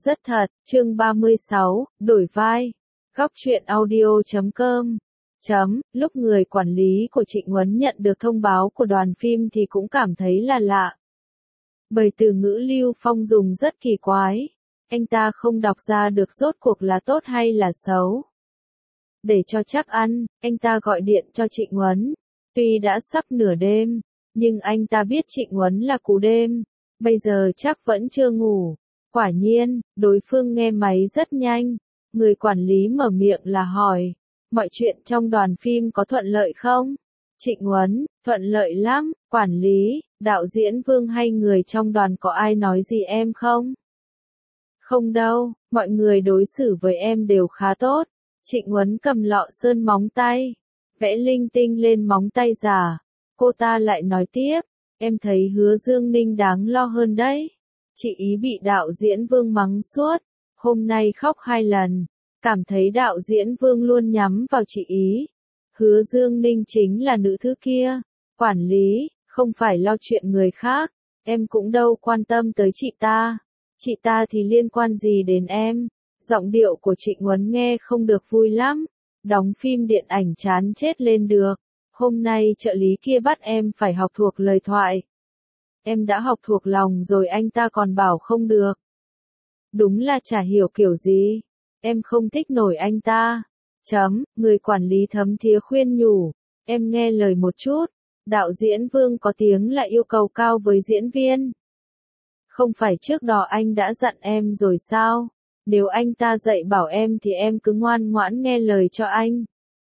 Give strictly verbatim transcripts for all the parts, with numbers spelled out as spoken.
Rất thật, chương ba mươi sáu, đổi vai. Góc truyện audio chấm com. Chấm, lúc người quản lý của Trịnh Huấn nhận được thông báo của đoàn phim thì cũng cảm thấy là lạ. Bởi từ ngữ Lưu Phong dùng rất kỳ quái. Anh ta không đọc ra được rốt cuộc là tốt hay là xấu. Để cho chắc ăn, anh ta gọi điện cho Trịnh Huấn. Tuy đã sắp nửa đêm, nhưng anh ta biết Trịnh Huấn là cú đêm. Bây giờ chắc vẫn chưa ngủ. Quả nhiên, đối phương nghe máy rất nhanh. Người quản lý mở miệng là hỏi. Mọi chuyện trong đoàn phim có thuận lợi không? Trịnh Huấn, thuận lợi lắm. Quản lý, đạo diễn Vương hay người trong đoàn có ai nói gì em không? Không đâu, mọi người đối xử với em đều khá tốt. Trịnh Huấn cầm lọ sơn móng tay. Vẽ linh tinh lên móng tay giả. Cô ta lại nói tiếp. Em thấy Hứa Dương Ninh đáng lo hơn đấy. Chị ý bị đạo diễn Vương mắng suốt. Hôm nay khóc hai lần. Cảm thấy đạo diễn Vương luôn nhắm vào chị ý. Hứa Dương Ninh chính là nữ thứ kia. Quản lý, không phải lo chuyện người khác. Em cũng đâu quan tâm tới chị ta. Chị ta thì liên quan gì đến em? Giọng điệu của Trịnh Huấn nghe không được vui lắm. Đóng phim điện ảnh chán chết lên được. Hôm nay trợ lý kia bắt em phải học thuộc lời thoại. Em đã học thuộc lòng rồi anh ta còn bảo không được. Đúng là chả hiểu kiểu gì. Em không thích nổi anh ta. Chấm, người quản lý thấm thía khuyên nhủ. Em nghe lời một chút. Đạo diễn Vương có tiếng là yêu cầu cao với diễn viên. Không phải trước đó anh đã dặn em rồi sao? Nếu anh ta dạy bảo em thì em cứ ngoan ngoãn nghe lời cho anh.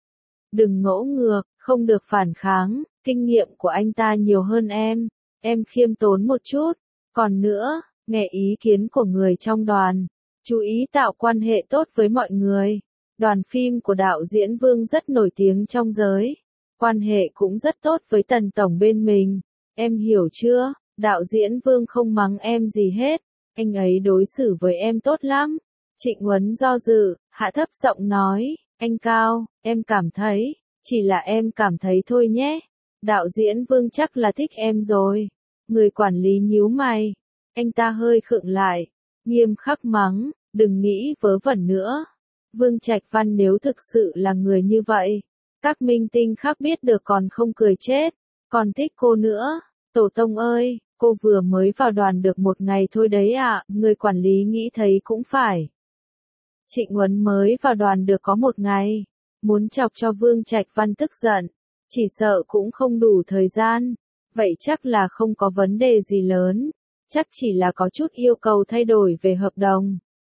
Đừng ngỗ ngược, không được phản kháng, kinh nghiệm của anh ta nhiều hơn em. Em khiêm tốn một chút. Còn nữa, nghe ý kiến của người trong đoàn. Chú ý tạo quan hệ tốt với mọi người. Đoàn phim của đạo diễn Vương rất nổi tiếng trong giới. Quan hệ cũng rất tốt với Tần Tổng bên mình. Em hiểu chưa? Đạo diễn Vương không mắng em gì hết. Anh ấy đối xử với em tốt lắm. Trịnh Huấn do dự, hạ thấp giọng nói. Anh Cao, em cảm thấy. Chỉ là em cảm thấy thôi nhé. Đạo diễn Vương chắc là thích em rồi. Người quản lý nhíu mày. Anh ta hơi khựng lại. Nghiêm khắc mắng. Đừng nghĩ vớ vẩn nữa. Vương Trạch Văn nếu thực sự là người như vậy. Các minh tinh khác biết được còn không cười chết. Còn thích cô nữa. Tổ tông ơi, cô vừa mới vào đoàn được một ngày thôi đấy ạ. À, người quản lý nghĩ thấy cũng phải. Trịnh Huấn mới vào đoàn được có một ngày. Muốn chọc cho Vương Trạch Văn tức giận. Chỉ sợ cũng không đủ thời gian. Vậy chắc là không có vấn đề gì lớn. Chắc chỉ là có chút yêu cầu thay đổi về hợp đồng.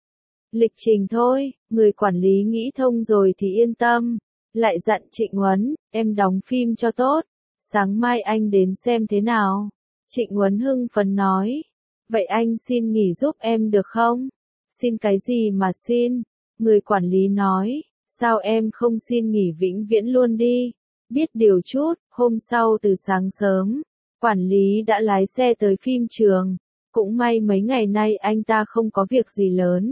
Lịch trình thôi, người quản lý nghĩ thông rồi thì yên tâm. Lại dặn Trịnh Huấn, em đóng phim cho tốt. Sáng mai anh đến xem thế nào. Trịnh Huấn hưng phấn nói. Vậy anh xin nghỉ giúp em được không? Xin cái gì mà xin? Người quản lý nói. Sao em không xin nghỉ vĩnh viễn luôn đi? Biết điều chút, hôm sau từ sáng sớm. Quản lý đã lái xe tới phim trường. Cũng may mấy ngày nay anh ta không có việc gì lớn.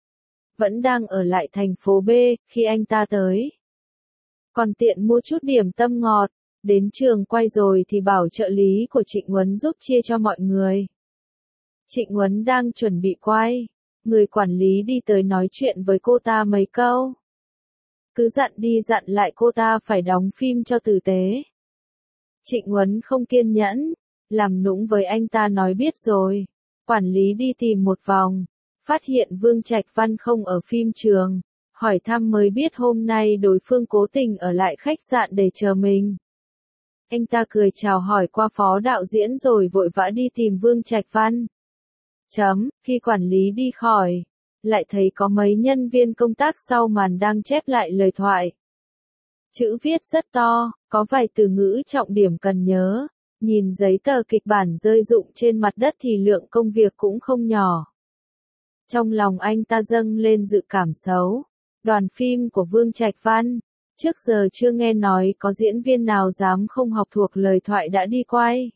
Vẫn đang ở lại thành phố B, khi anh ta tới. Còn tiện mua chút điểm tâm ngọt. Đến trường quay rồi thì bảo trợ lý của Trịnh Huấn giúp chia cho mọi người. Trịnh Huấn đang chuẩn bị quay. Người quản lý đi tới nói chuyện với cô ta mấy câu. Cứ dặn đi dặn lại cô ta phải đóng phim cho tử tế. Trịnh Huấn không kiên nhẫn. Làm nũng với anh ta nói biết rồi. Quản lý đi tìm một vòng. Phát hiện Vương Trạch Văn không ở phim trường. Hỏi thăm mới biết hôm nay đối phương cố tình ở lại khách sạn để chờ mình. Anh ta cười chào hỏi qua phó đạo diễn rồi vội vã đi tìm Vương Trạch Văn. Chấm, khi quản lý đi khỏi. Lại thấy có mấy nhân viên công tác sau màn đang chép lại lời thoại. Chữ viết rất to, có vài từ ngữ trọng điểm cần nhớ. Nhìn giấy tờ kịch bản rơi rụng trên mặt đất thì lượng công việc cũng không nhỏ. Trong lòng anh ta dâng lên dự cảm xấu. Đoàn phim của Vương Trạch Văn. Trước giờ chưa nghe nói có diễn viên nào dám không học thuộc lời thoại đã đi quay.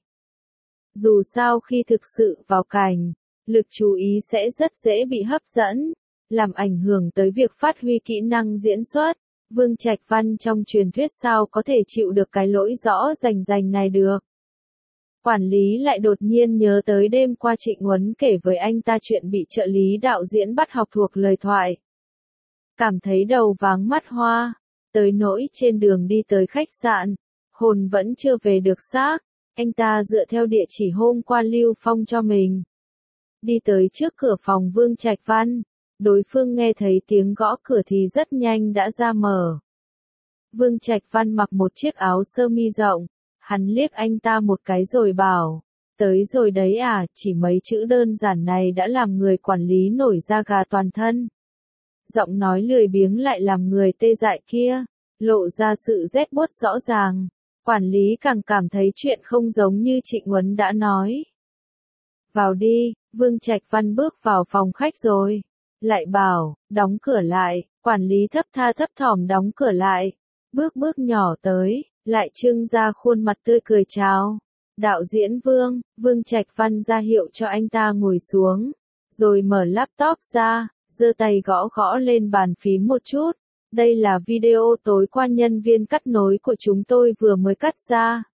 Dù sao khi thực sự vào cảnh, lực chú ý sẽ rất dễ bị hấp dẫn, làm ảnh hưởng tới việc phát huy kỹ năng diễn xuất. Vương Trạch Văn trong truyền thuyết sao có thể chịu được cái lỗi rõ rành rành này được. Quản lý lại đột nhiên nhớ tới đêm qua Trịnh Huấn kể với anh ta chuyện bị trợ lý đạo diễn bắt học thuộc lời thoại. Cảm thấy đầu váng mắt hoa, tới nỗi trên đường đi tới khách sạn, hồn vẫn chưa về được xác, anh ta dựa theo địa chỉ hôm qua Lưu Phong cho mình. Đi tới trước cửa phòng Vương Trạch Văn, đối phương nghe thấy tiếng gõ cửa thì rất nhanh đã ra mở. Vương Trạch Văn mặc một chiếc áo sơ mi rộng, hắn liếc anh ta một cái rồi bảo, tới rồi đấy à, chỉ mấy chữ đơn giản này đã làm người quản lý nổi da gà toàn thân. Giọng nói lười biếng lại làm người tê dại kia, lộ ra sự rét buốt rõ ràng. Quản lý càng cảm thấy chuyện không giống như Trịnh Huấn đã nói. Vào đi, Vương Trạch Văn bước vào phòng khách rồi. Lại bảo, đóng cửa lại, quản lý thấp tha thấp thỏm đóng cửa lại. Bước bước nhỏ tới, lại trưng ra khuôn mặt tươi cười chào. Đạo diễn Vương, Vương Trạch Văn ra hiệu cho anh ta ngồi xuống. Rồi mở laptop ra, giơ tay gõ gõ lên bàn phím một chút. Đây là video tối qua nhân viên cắt nối của chúng tôi vừa mới cắt ra.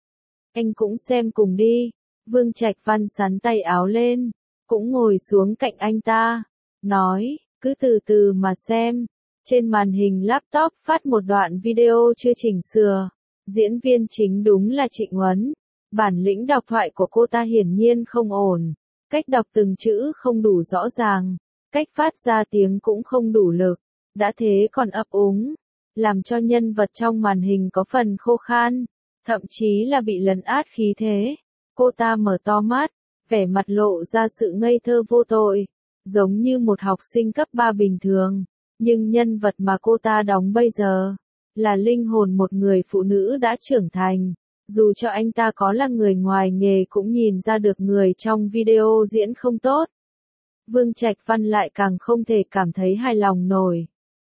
Anh cũng xem cùng đi. Vương Trạch Văn sắn tay áo lên, cũng ngồi xuống cạnh anh ta, nói, cứ từ từ mà xem. Trên màn hình laptop phát một đoạn video chưa chỉnh sửa. Diễn viên chính đúng là Trịnh Huấn. Bản lĩnh đọc thoại của cô ta hiển nhiên không ổn. Cách đọc từng chữ không đủ rõ ràng. Cách phát ra tiếng cũng không đủ lực. Đã thế còn ấp úng, làm cho nhân vật trong màn hình có phần khô khan, thậm chí là bị lấn át khí thế. Cô ta mở to mắt, vẻ mặt lộ ra sự ngây thơ vô tội, giống như một học sinh cấp ba bình thường, nhưng nhân vật mà cô ta đóng bây giờ, là linh hồn một người phụ nữ đã trưởng thành. Dù cho anh ta có là người ngoài nghề cũng nhìn ra được người trong video diễn không tốt. Vương Trạch Văn lại càng không thể cảm thấy hài lòng nổi.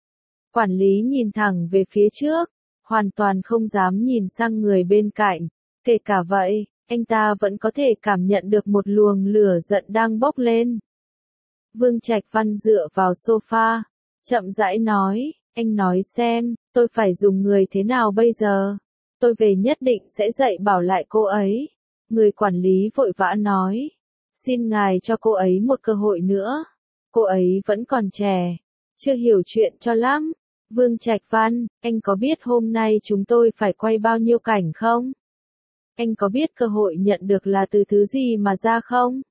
Quản lý nhìn thẳng về phía trước, hoàn toàn không dám nhìn sang người bên cạnh. Kể cả vậy, anh ta vẫn có thể cảm nhận được một luồng lửa giận đang bốc lên. Vương Trạch Văn dựa vào sofa, chậm rãi nói, anh nói xem, tôi phải dùng người thế nào bây giờ? Tôi về nhất định sẽ dạy bảo lại cô ấy. Người quản lý vội vã nói, xin ngài cho cô ấy một cơ hội nữa. Cô ấy vẫn còn trẻ, chưa hiểu chuyện cho lắm. Vương Trạch Văn, anh có biết hôm nay chúng tôi phải quay bao nhiêu cảnh không? Anh có biết cơ hội nhận được là từ thứ gì mà ra không?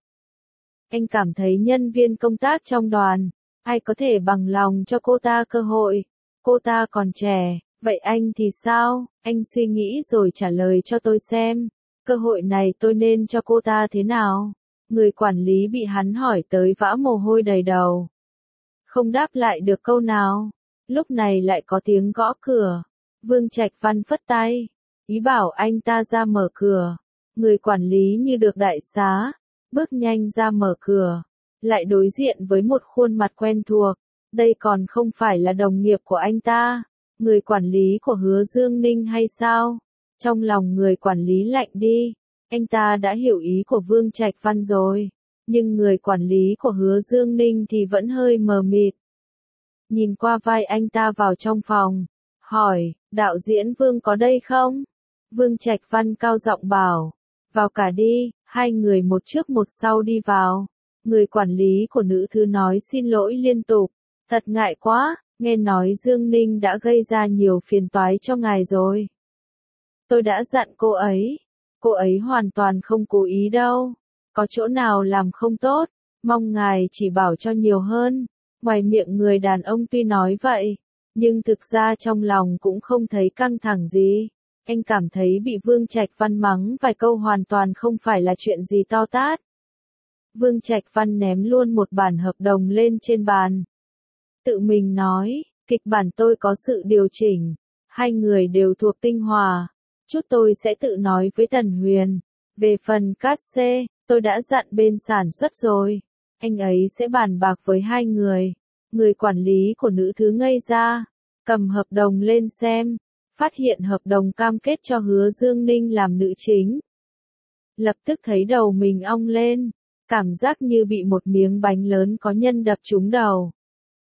Anh cảm thấy nhân viên công tác trong đoàn, ai có thể bằng lòng cho cô ta cơ hội? Cô ta còn trẻ, vậy anh thì sao? Anh suy nghĩ rồi trả lời cho tôi xem. Cơ hội này tôi nên cho cô ta thế nào? Người quản lý bị hắn hỏi tới vã mồ hôi đầy đầu. Không đáp lại được câu nào. Lúc này lại có tiếng gõ cửa. Vương Trạch Văn phất tay, ý bảo anh ta ra mở cửa. Người quản lý như được đại xá, bước nhanh ra mở cửa, lại đối diện với một khuôn mặt quen thuộc. Đây còn không phải là đồng nghiệp của anh ta, người quản lý của Hứa Dương Ninh hay sao? Trong lòng người quản lý lạnh đi, anh ta đã hiểu ý của Vương Trạch Văn rồi, nhưng người quản lý của Hứa Dương Ninh thì vẫn hơi mờ mịt. Nhìn qua vai anh ta vào trong phòng, hỏi, đạo diễn Vương có đây không? Vương Trạch Văn cao giọng bảo, vào cả đi. Hai người một trước một sau đi vào. Người quản lý của nữ thứ nói xin lỗi liên tục, thật ngại quá, nghe nói Dương Ninh đã gây ra nhiều phiền toái cho ngài rồi. Tôi đã dặn cô ấy, cô ấy hoàn toàn không cố ý đâu, có chỗ nào làm không tốt, mong ngài chỉ bảo cho nhiều hơn. Ngoài miệng người đàn ông tuy nói vậy, nhưng thực ra trong lòng cũng không thấy căng thẳng gì. Anh cảm thấy bị Vương Trạch Văn mắng vài câu hoàn toàn không phải là chuyện gì to tát. Vương Trạch Văn ném luôn một bản hợp đồng lên trên bàn. Tự mình nói, kịch bản tôi có sự điều chỉnh, hai người đều thuộc tinh hòa. Chút tôi sẽ tự nói với Tần Huyền. Về phần cát xê, tôi đã dặn bên sản xuất rồi. Anh ấy sẽ bàn bạc với hai người. Người quản lý của nữ thứ ngây ra, cầm hợp đồng lên xem. Phát hiện hợp đồng cam kết cho Hứa Dương Ninh làm nữ chính. Lập tức thấy đầu mình ong lên, cảm giác như bị một miếng bánh lớn có nhân đập trúng đầu.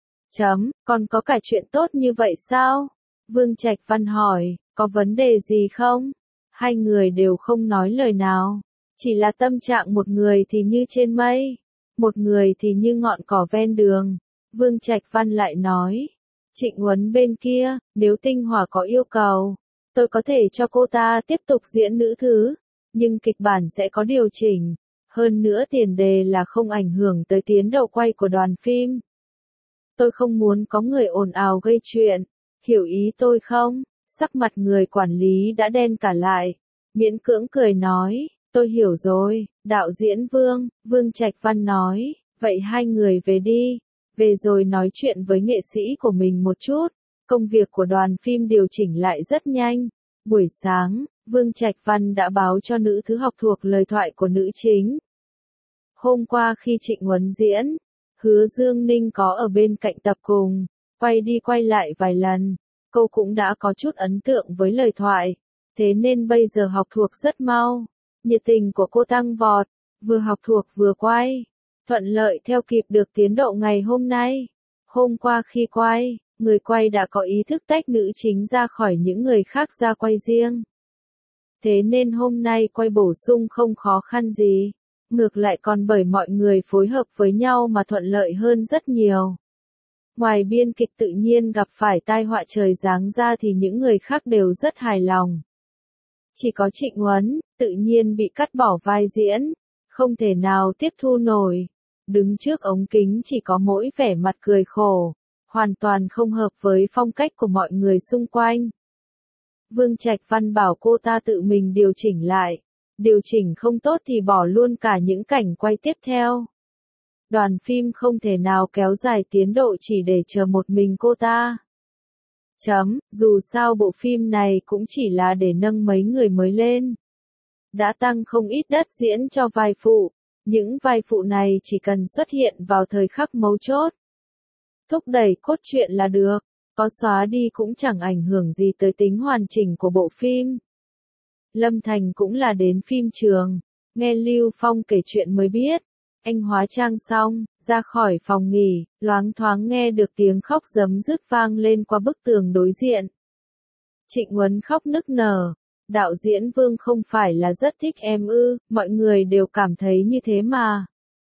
Chấm, còn có cả chuyện tốt như vậy sao? Vương Trạch Văn hỏi, có vấn đề gì không? Hai người đều không nói lời nào. Chỉ là tâm trạng một người thì như trên mây, một người thì như ngọn cỏ ven đường. Vương Trạch Văn lại nói, Trịnh Huấn bên kia, nếu Tinh Hỏa có yêu cầu, tôi có thể cho cô ta tiếp tục diễn nữ thứ, nhưng kịch bản sẽ có điều chỉnh. Hơn nữa tiền đề là không ảnh hưởng tới tiến độ quay của đoàn phim. Tôi không muốn có người ồn ào gây chuyện, hiểu ý tôi không? Sắc mặt người quản lý đã đen cả lại, miễn cưỡng cười nói, tôi hiểu rồi, đạo diễn Vương, Vương Trạch Văn nói, vậy hai người về đi, về rồi nói chuyện với nghệ sĩ của mình một chút. Công việc của đoàn phim điều chỉnh lại rất nhanh. Buổi sáng, Vương Trạch Văn đã báo cho nữ thứ học thuộc lời thoại của nữ chính. Hôm qua khi Trịnh Huấn diễn, Hứa Dương Ninh có ở bên cạnh tập cùng, quay đi quay lại vài lần, cô cũng đã có chút ấn tượng với lời thoại, thế nên bây giờ học thuộc rất mau. Nhiệt tình của cô tăng vọt, vừa học thuộc vừa quay, thuận lợi theo kịp được tiến độ ngày hôm nay. Hôm qua khi quay, người quay đã có ý thức tách nữ chính ra khỏi những người khác ra quay riêng. Thế nên hôm nay quay bổ sung không khó khăn gì, ngược lại còn bởi mọi người phối hợp với nhau mà thuận lợi hơn rất nhiều. Ngoài biên kịch tự nhiên gặp phải tai họa trời giáng ra thì những người khác đều rất hài lòng. Chỉ có Trịnh Huấn, tự nhiên bị cắt bỏ vai diễn, không thể nào tiếp thu nổi. Đứng trước ống kính chỉ có mỗi vẻ mặt cười khổ, hoàn toàn không hợp với phong cách của mọi người xung quanh. Vương Trạch Văn bảo cô ta tự mình điều chỉnh lại, điều chỉnh không tốt thì bỏ luôn cả những cảnh quay tiếp theo. Đoàn phim không thể nào kéo dài tiến độ chỉ để chờ một mình cô ta. Chấm, dù sao bộ phim này cũng chỉ là để nâng mấy người mới lên. Đã tăng không ít đất diễn cho vai phụ, những vai phụ này chỉ cần xuất hiện vào thời khắc mấu chốt. Thúc đẩy cốt truyện là được, có xóa đi cũng chẳng ảnh hưởng gì tới tính hoàn chỉnh của bộ phim. Lâm Thành cũng là đến phim trường, nghe Lưu Phong kể chuyện mới biết. Anh hóa trang xong, ra khỏi phòng nghỉ, loáng thoáng nghe được tiếng khóc giấm dứt vang lên qua bức tường đối diện. Trịnh Huấn khóc nức nở, đạo diễn Vương không phải là rất thích em ư, mọi người đều cảm thấy như thế mà.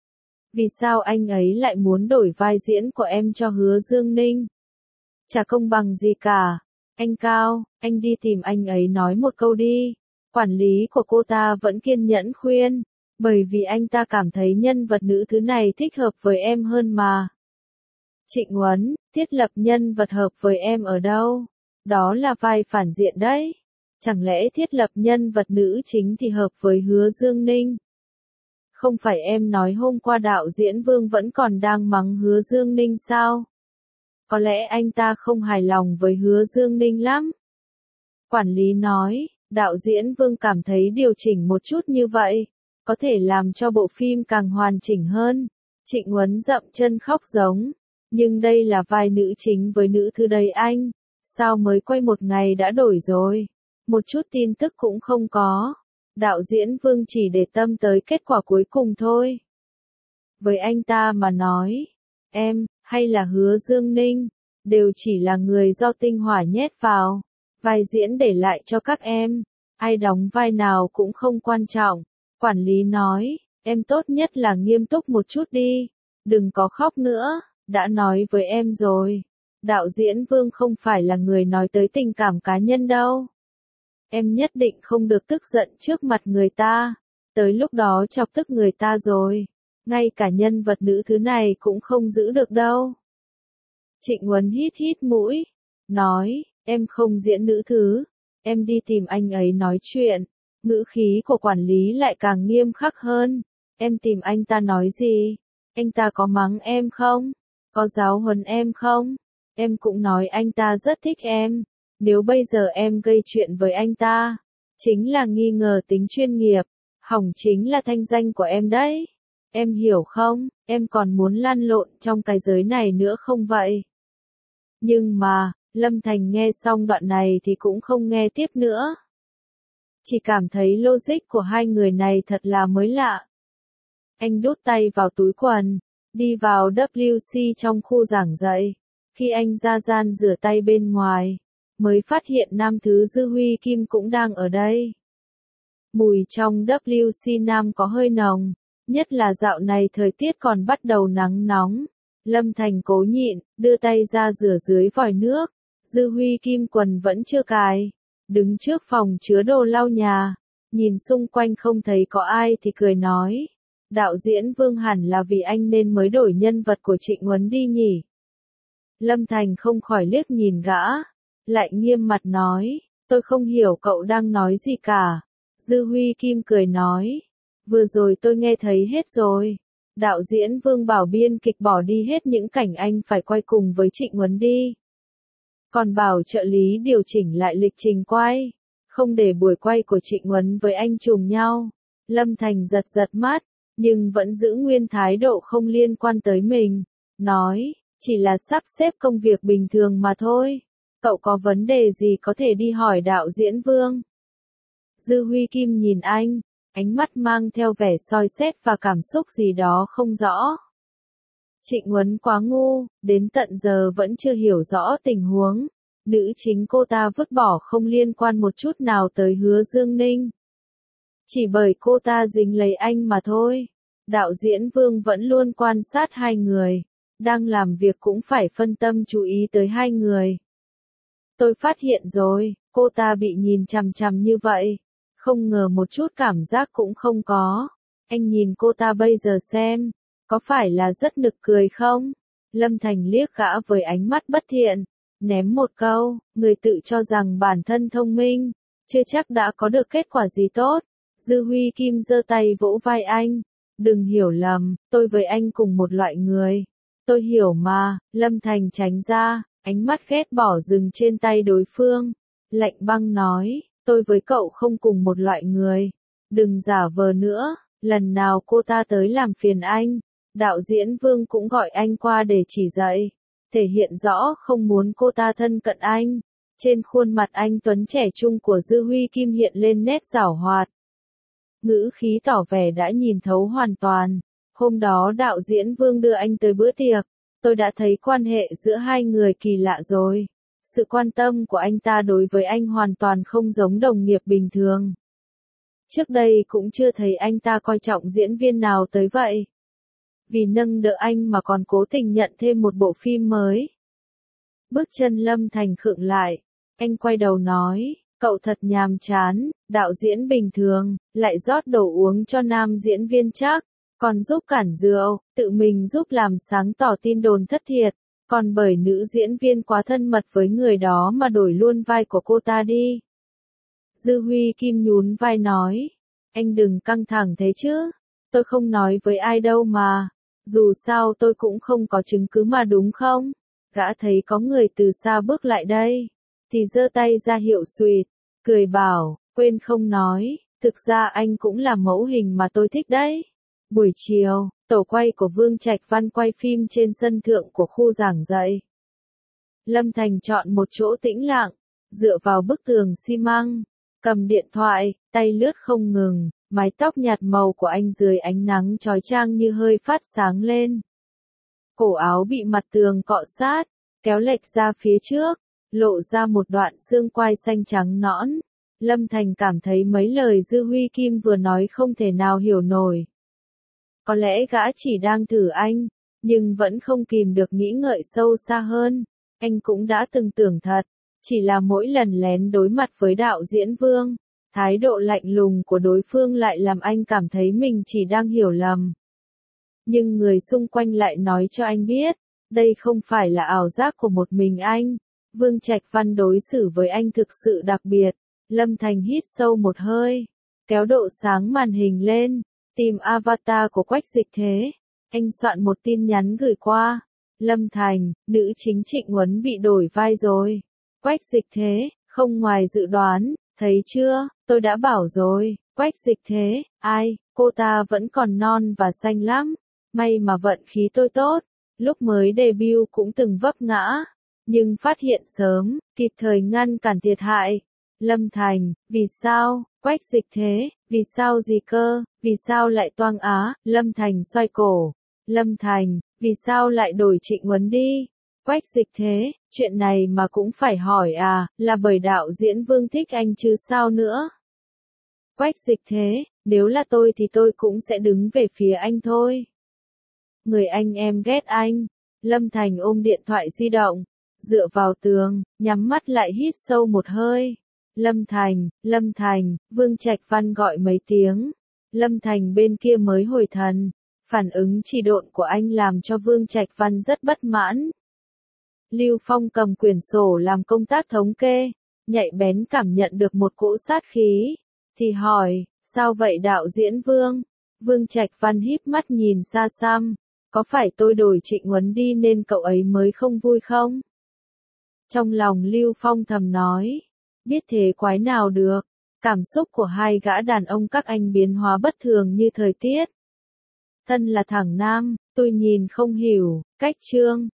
Vì sao anh ấy lại muốn đổi vai diễn của em cho Hứa Dương Ninh? Chả công bằng gì cả. Anh Cao, anh đi tìm anh ấy nói một câu đi. Quản lý của cô ta vẫn kiên nhẫn khuyên. Bởi vì anh ta cảm thấy nhân vật nữ thứ này thích hợp với em hơn mà. Trịnh Huấn, thiết lập nhân vật hợp với em ở đâu? Đó là vai phản diện đấy. Chẳng lẽ thiết lập nhân vật nữ chính thì hợp với Hứa Dương Ninh? Không phải em nói hôm qua đạo diễn Vương vẫn còn đang mắng Hứa Dương Ninh sao? Có lẽ anh ta không hài lòng với Hứa Dương Ninh lắm. Quản lý nói, đạo diễn Vương cảm thấy điều chỉnh một chút như vậy, có thể làm cho bộ phim càng hoàn chỉnh hơn. Trịnh Huấn dậm chân khóc giống. Nhưng đây là vai nữ chính với nữ thứ đấy anh. Sao mới quay một ngày đã đổi rồi? Một chút tin tức cũng không có. Đạo diễn Vương chỉ để tâm tới kết quả cuối cùng thôi. Với anh ta mà nói, em, hay là Hứa Dương Ninh, đều chỉ là người do Tinh Hỏa nhét vào. Vai diễn để lại cho các em. Ai đóng vai nào cũng không quan trọng. Quản lý nói, em tốt nhất là nghiêm túc một chút đi, đừng có khóc nữa, đã nói với em rồi. Đạo diễn Vương không phải là người nói tới tình cảm cá nhân đâu. Em nhất định không được tức giận trước mặt người ta, tới lúc đó chọc tức người ta rồi, ngay cả nhân vật nữ thứ này cũng không giữ được đâu. Trịnh Huấn hít hít mũi, nói, em không diễn nữ thứ, em đi tìm anh ấy nói chuyện. Ngữ khí của quản lý lại càng nghiêm khắc hơn. Em tìm anh ta nói gì? Anh ta có mắng em không? Có giáo huấn em không? Em cũng nói anh ta rất thích em. Nếu bây giờ em gây chuyện với anh ta, chính là nghi ngờ tính chuyên nghiệp, hỏng chính là thanh danh của em đấy. Em hiểu không? Em còn muốn lăn lộn trong cái giới này nữa không vậy? Nhưng mà, Lâm Thành nghe xong đoạn này thì cũng không nghe tiếp nữa. Chỉ cảm thấy logic của hai người này thật là mới lạ. Anh đút tay vào túi quần, đi vào W C trong khu giảng dạy. Khi anh ra gian rửa tay bên ngoài, mới phát hiện nam thứ Dư Huy Kim cũng đang ở đây. Mùi trong vê kép xê Nam có hơi nồng, nhất là dạo này thời tiết còn bắt đầu nắng nóng. Lâm Thành cố nhịn, đưa tay ra rửa dưới vòi nước. Dư Huy Kim quần vẫn chưa cài, đứng trước phòng chứa đồ lau nhà, nhìn xung quanh không thấy có ai thì cười nói. Đạo diễn Vương hẳn là vì anh nên mới đổi nhân vật của Trịnh Huấn đi nhỉ. Lâm Thành không khỏi liếc nhìn gã, lại nghiêm mặt nói, tôi không hiểu cậu đang nói gì cả. Dư Huy Kim cười nói, vừa rồi tôi nghe thấy hết rồi. Đạo diễn Vương bảo biên kịch bỏ đi hết những cảnh anh phải quay cùng với Trịnh Huấn đi. Còn bảo trợ lý điều chỉnh lại lịch trình quay, không để buổi quay của Trịnh Huấn với anh trùng nhau. Lâm Thành giật giật mắt, nhưng vẫn giữ nguyên thái độ không liên quan tới mình, nói, chỉ là sắp xếp công việc bình thường mà thôi. Cậu có vấn đề gì có thể đi hỏi đạo diễn Vương. Dư Huy Kim nhìn anh, ánh mắt mang theo vẻ soi xét và cảm xúc gì đó không rõ. Trịnh Huấn quá ngu, đến tận giờ vẫn chưa hiểu rõ tình huống. Nữ chính cô ta vứt bỏ không liên quan một chút nào tới Hứa Dương Ninh. Chỉ bởi cô ta dính lấy anh mà thôi. Đạo diễn Vương vẫn luôn quan sát hai người. Đang làm việc cũng phải phân tâm chú ý tới hai người. Tôi phát hiện rồi, cô ta bị nhìn chằm chằm như vậy. Không ngờ một chút cảm giác cũng không có. Anh nhìn cô ta bây giờ xem, có phải là rất nực cười không? Lâm Thành liếc gã với ánh mắt bất thiện, ném một câu, người tự cho rằng bản thân thông minh, chưa chắc đã có được kết quả gì tốt. Dư Huy Kim giơ tay vỗ vai anh, đừng hiểu lầm, tôi với anh cùng một loại người. Tôi hiểu mà. Lâm Thành tránh ra, ánh mắt ghét bỏ dừng trên tay đối phương, lạnh băng nói, tôi với cậu không cùng một loại người. Đừng giả vờ nữa, lần nào cô ta tới làm phiền anh, đạo diễn Vương cũng gọi anh qua để chỉ dạy, thể hiện rõ không muốn cô ta thân cận anh. Trên khuôn mặt anh tuấn trẻ trung của Dư Huy Kim hiện lên nét giảo hoạt. Ngữ khí tỏ vẻ đã nhìn thấu hoàn toàn. Hôm đó đạo diễn Vương đưa anh tới bữa tiệc, tôi đã thấy quan hệ giữa hai người kỳ lạ rồi. Sự quan tâm của anh ta đối với anh hoàn toàn không giống đồng nghiệp bình thường. Trước đây cũng chưa thấy anh ta coi trọng diễn viên nào tới vậy. Vì nâng đỡ anh mà còn cố tình nhận thêm một bộ phim mới. Bước chân Lâm Thành khựng lại, anh quay đầu nói, cậu thật nhàm chán, đạo diễn bình thường, lại rót đồ uống cho nam diễn viên chắc, còn giúp cản rượu, tự mình giúp làm sáng tỏ tin đồn thất thiệt, còn bởi nữ diễn viên quá thân mật với người đó mà đổi luôn vai của cô ta đi. Dư Huy Kim nhún vai nói, anh đừng căng thẳng thế chứ, tôi không nói với ai đâu mà, dù sao tôi cũng không có chứng cứ mà đúng không? Gã thấy có người từ xa bước lại đây, thì giơ tay ra hiệu xùyt, cười bảo, quên không nói, thực ra anh cũng là mẫu hình mà tôi thích đấy. Buổi chiều, tổ quay của Vương Trạch Văn quay phim trên sân thượng của khu giảng dạy. Lâm Thành chọn một chỗ tĩnh lặng, dựa vào bức tường xi măng, cầm điện thoại, tay lướt không ngừng, mái tóc nhạt màu của anh dưới ánh nắng chói chang như hơi phát sáng lên. Cổ áo bị mặt tường cọ sát, kéo lệch ra phía trước, lộ ra một đoạn xương quai xanh trắng nõn. Lâm Thành cảm thấy mấy lời Dư Huy Kim vừa nói không thể nào hiểu nổi. Có lẽ gã chỉ đang thử anh, nhưng vẫn không kìm được nghĩ ngợi sâu xa hơn. Anh cũng đã từng tưởng thật, chỉ là mỗi lần lén đối mặt với đạo diễn Vương, thái độ lạnh lùng của đối phương lại làm anh cảm thấy mình chỉ đang hiểu lầm. Nhưng người xung quanh lại nói cho anh biết, đây không phải là ảo giác của một mình anh. Vương Trạch Văn đối xử với anh thực sự đặc biệt. Lâm Thành hít sâu một hơi, kéo độ sáng màn hình lên, tìm avatar của Quách Dịch Thế. Anh soạn một tin nhắn gửi qua. Lâm Thành, nữ chính Trịnh Huấn bị đổi vai rồi. Quách Dịch Thế, không ngoài dự đoán, thấy chưa, tôi đã bảo rồi. Quách Dịch Thế, ai, cô ta vẫn còn non và xanh lắm. May mà vận khí tôi tốt, lúc mới debut cũng từng vấp ngã, nhưng phát hiện sớm, kịp thời ngăn cản thiệt hại. Lâm Thành, vì sao? Quách Dịch Thế, vì sao gì cơ? Vì sao lại toang á? Lâm Thành xoay cổ. Lâm Thành, vì sao lại đổi Trịnh Huấn đi? Quách Dịch Thế, chuyện này mà cũng phải hỏi à, là bởi đạo diễn Vương thích anh chứ sao nữa? Quách Dịch thế, nếu là tôi thì tôi cũng sẽ đứng về phía anh thôi. Người anh em ghét anh. Lâm Thành ôm điện thoại di động, dựa vào tường, nhắm mắt lại hít sâu một hơi. Lâm Thành, Lâm Thành, Vương Trạch Văn gọi mấy tiếng. Lâm Thành bên kia mới hồi thần. Phản ứng chỉ độn của anh làm cho Vương Trạch Văn rất bất mãn. Lưu Phong cầm quyển sổ làm công tác thống kê, nhạy bén cảm nhận được một cỗ sát khí, thì hỏi, sao vậy đạo diễn Vương? Vương Trạch Văn híp mắt nhìn xa xăm, có phải tôi đổi Trịnh Huấn đi nên cậu ấy mới không vui không? Trong lòng Lưu Phong thầm nói, biết thế quái nào được, cảm xúc của hai gã đàn ông các anh biến hóa bất thường như thời tiết. Thân là thằng nam, tôi nhìn không hiểu, cách trương,